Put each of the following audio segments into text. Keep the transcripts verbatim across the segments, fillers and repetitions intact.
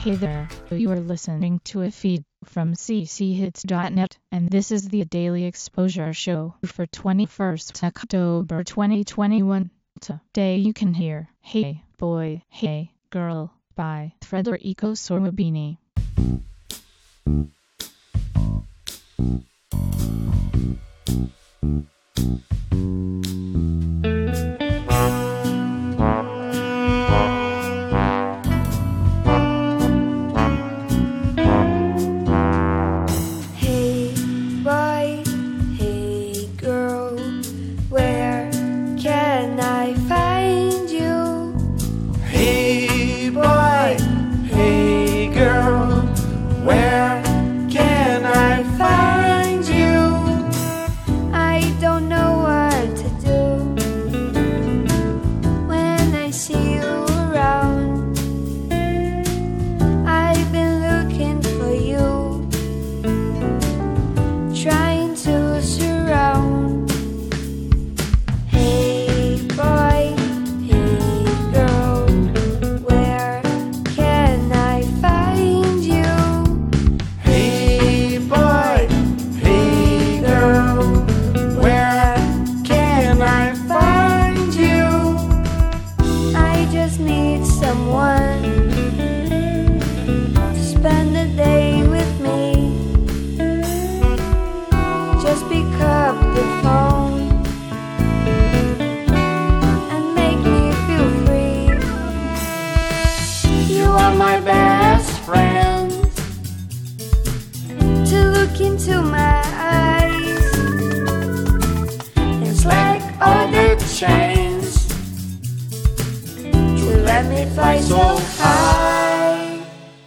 Hey there, you are listening to a feed from c c hits dot net, and this is the Daily Exposure Show for twenty-first October twenty twenty-one. Today you can hear Hey Boy, Hey Girl by Federico Sorwabini. Into my eyes, it's like all the chains to let me fly so high.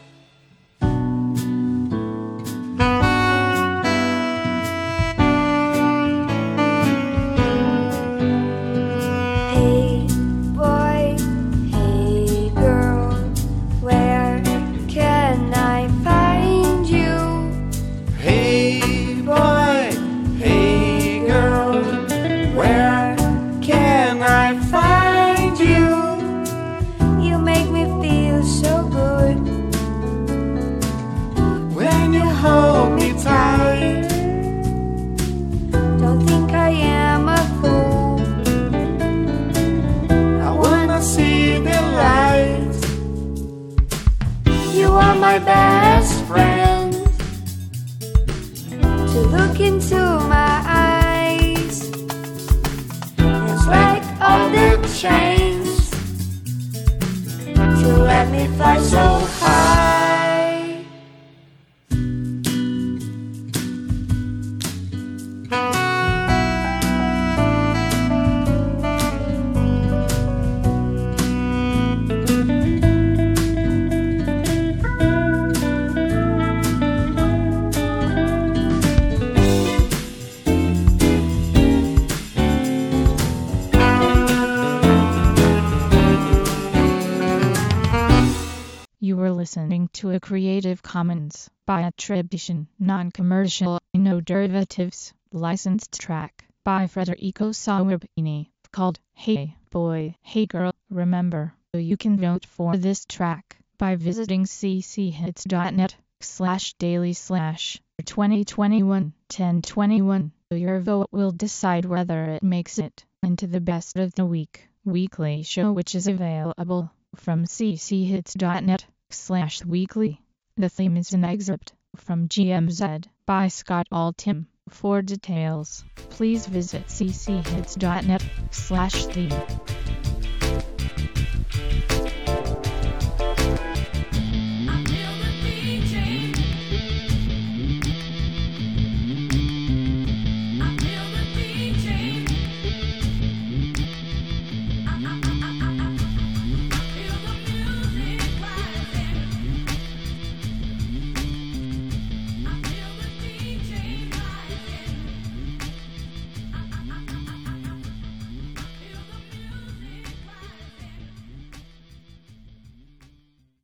Hey boy, hey girl, where can I find you? Hey boy, hey girl, where can I find you? You make me feel so good when you hold me tight. Don't think I am a fool, I wanna see the light. You are my best friend. To look into my eyes, it's like all the chains to let me fly so high. You were listening to a Creative Commons by attribution, non-commercial, no derivatives, licensed track by Federico Sorwabini, called Hey Boy, Hey Girl. Remember, you can vote for this track by visiting c c hits dot net slash daily slash twenty twenty-one ten twenty-one. Your vote will decide whether it makes it into the best of the week weekly show, which is available from c c hits dot net slash weekly. The theme is an excerpt from G M Z by Scott Altham. For details, please visit c c hits dot net slash theme.